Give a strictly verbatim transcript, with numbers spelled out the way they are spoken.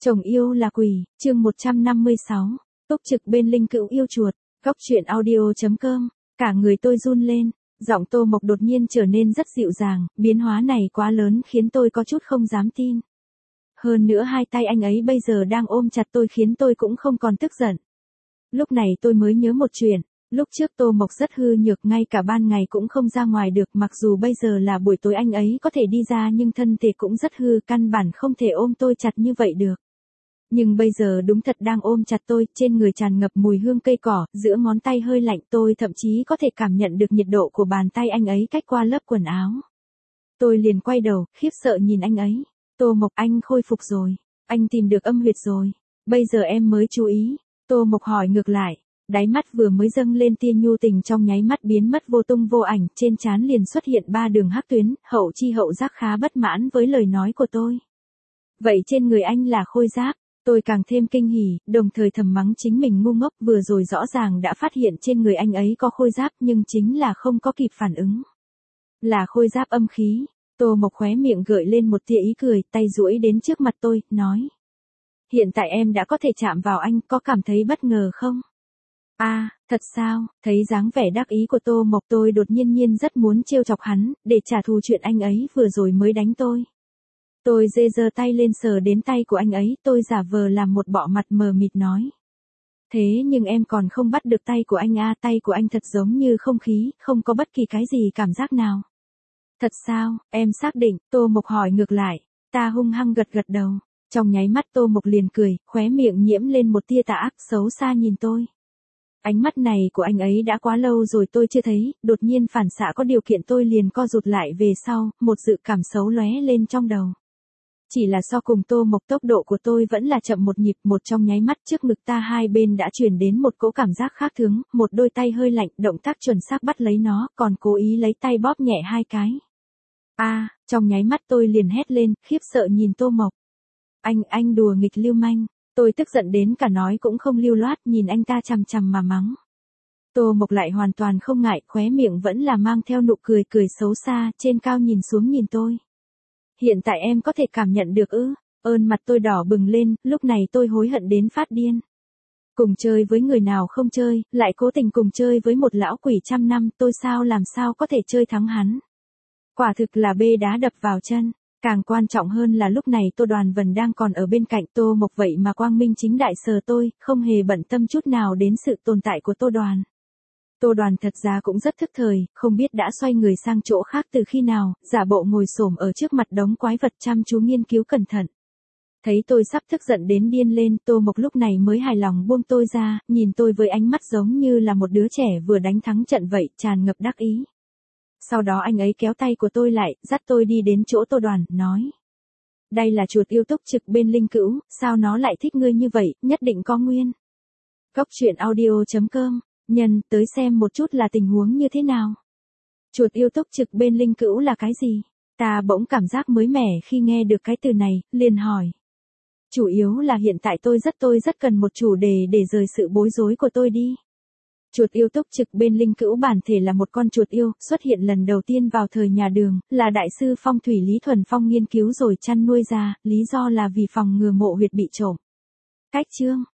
Chồng yêu là quỷ, chương một trăm năm mươi sáu, túc trực bên linh cữu yêu chuột, góc truyện audio.com, cả người tôi run lên, giọng Tô Mộc đột nhiên trở nên rất dịu dàng, biến hóa này quá lớn khiến tôi có chút không dám tin. Hơn nữa hai tay anh ấy bây giờ đang ôm chặt tôi khiến tôi cũng không còn tức giận. Lúc này tôi mới nhớ một chuyện, lúc trước Tô Mộc rất hư nhược ngay cả ban ngày cũng không ra ngoài được, mặc dù bây giờ là buổi tối anh ấy có thể đi ra nhưng thân thể cũng rất hư, căn bản không thể ôm tôi chặt như vậy được. Nhưng bây giờ đúng thật đang ôm chặt tôi, trên người tràn ngập mùi hương cây cỏ, giữa ngón tay hơi lạnh, tôi thậm chí có thể cảm nhận được nhiệt độ của bàn tay anh ấy cách qua lớp quần áo. Tôi liền quay đầu, khiếp sợ nhìn anh ấy. Tô Mộc, anh khôi phục rồi, anh tìm được âm huyệt rồi, bây giờ em mới chú ý. Tô Mộc hỏi ngược lại, đáy mắt vừa mới dâng lên tia nhu tình trong nháy mắt biến mất vô tung vô ảnh, trên trán liền xuất hiện ba đường hắc tuyến, hậu chi hậu giác khá bất mãn với lời nói của tôi. Vậy trên người anh là khôi giáp? Tôi càng thêm kinh hỉ, đồng thời thầm mắng chính mình ngu ngốc, vừa rồi rõ ràng đã phát hiện trên người anh ấy có khôi giáp nhưng chính là không có kịp phản ứng. Là khôi giáp âm khí. Tô Mộc khóe miệng gợi lên một tia ý cười, tay duỗi đến trước mặt tôi, nói. Hiện tại em đã có thể chạm vào anh, có cảm thấy bất ngờ không? À, thật sao? Thấy dáng vẻ đắc ý của Tô Mộc tôi đột nhiên nhiên rất muốn trêu chọc hắn, để trả thù chuyện anh ấy vừa rồi mới đánh tôi. Tôi dê giơ tay lên sờ đến tay của anh ấy, tôi giả vờ làm một bọ mặt mờ mịt nói. Thế nhưng em còn không bắt được tay của anh à, tay của anh thật giống như không khí, không có bất kỳ cái gì cảm giác nào. Thật sao, em xác định, Tô Mộc hỏi ngược lại, ta hung hăng gật gật đầu, trong nháy mắt Tô Mộc liền cười, khóe miệng nhiễm lên một tia tà ác xấu xa nhìn tôi. Ánh mắt này của anh ấy đã quá lâu rồi tôi chưa thấy, đột nhiên phản xạ có điều kiện tôi liền co rụt lại về sau, một dự cảm xấu lóe lên trong đầu. Chỉ là so cùng Tô Mộc tốc độ của tôi vẫn là chậm một nhịp, một trong nháy mắt trước ngực ta hai bên đã truyền đến một cỗ cảm giác khác thường, một đôi tay hơi lạnh, động tác chuẩn xác bắt lấy nó, còn cố ý lấy tay bóp nhẹ hai cái. A, à, trong nháy mắt tôi liền hét lên, khiếp sợ nhìn Tô Mộc. Anh, anh đùa nghịch lưu manh, tôi tức giận đến cả nói cũng không lưu loát, nhìn anh ta chằm chằm mà mắng. Tô Mộc lại hoàn toàn không ngại, khóe miệng vẫn là mang theo nụ cười cười xấu xa, trên cao nhìn xuống nhìn tôi. Hiện tại em có thể cảm nhận được ư? Ơn mặt tôi đỏ bừng lên, lúc này tôi hối hận đến phát điên. Cùng chơi với người nào không chơi, lại cố tình cùng chơi với một lão quỷ trăm năm, tôi sao làm sao có thể chơi thắng hắn. Quả thực là bê đá đập vào chân, càng quan trọng hơn là lúc này Tô Đoàn Vân đang còn ở bên cạnh Tô Mộc, vậy mà quang minh chính đại sờ tôi, không hề bận tâm chút nào đến sự tồn tại của Tô Đoàn. Tô Đoàn thật ra cũng rất thức thời, không biết đã xoay người sang chỗ khác từ khi nào, giả bộ ngồi xổm ở trước mặt đống quái vật chăm chú nghiên cứu cẩn thận. Thấy tôi sắp tức giận đến điên lên, Tô Mộc lúc này mới hài lòng buông tôi ra, nhìn tôi với ánh mắt giống như là một đứa trẻ vừa đánh thắng trận vậy, tràn ngập đắc ý. Sau đó anh ấy kéo tay của tôi lại, dắt tôi đi đến chỗ Tô Đoàn, nói. Đây là chuột yêu túc trực bên linh cữu, sao nó lại thích ngươi như vậy, nhất định có nguyên. Góc truyện audio.com, nhân, tới xem một chút là tình huống như thế nào. Chuột yêu túc trực bên linh cữu là cái gì? Ta bỗng cảm giác mới mẻ khi nghe được cái từ này, liền hỏi. Chủ yếu là hiện tại tôi rất tôi rất cần một chủ đề để rời sự bối rối của tôi đi. Chuột yêu túc trực bên linh cữu bản thể là một con chuột yêu, xuất hiện lần đầu tiên vào thời nhà Đường, là đại sư phong thủy Lý Thuần Phong nghiên cứu rồi chăn nuôi ra, lý do là vì phòng ngừa mộ huyệt bị trộm. Cách chương,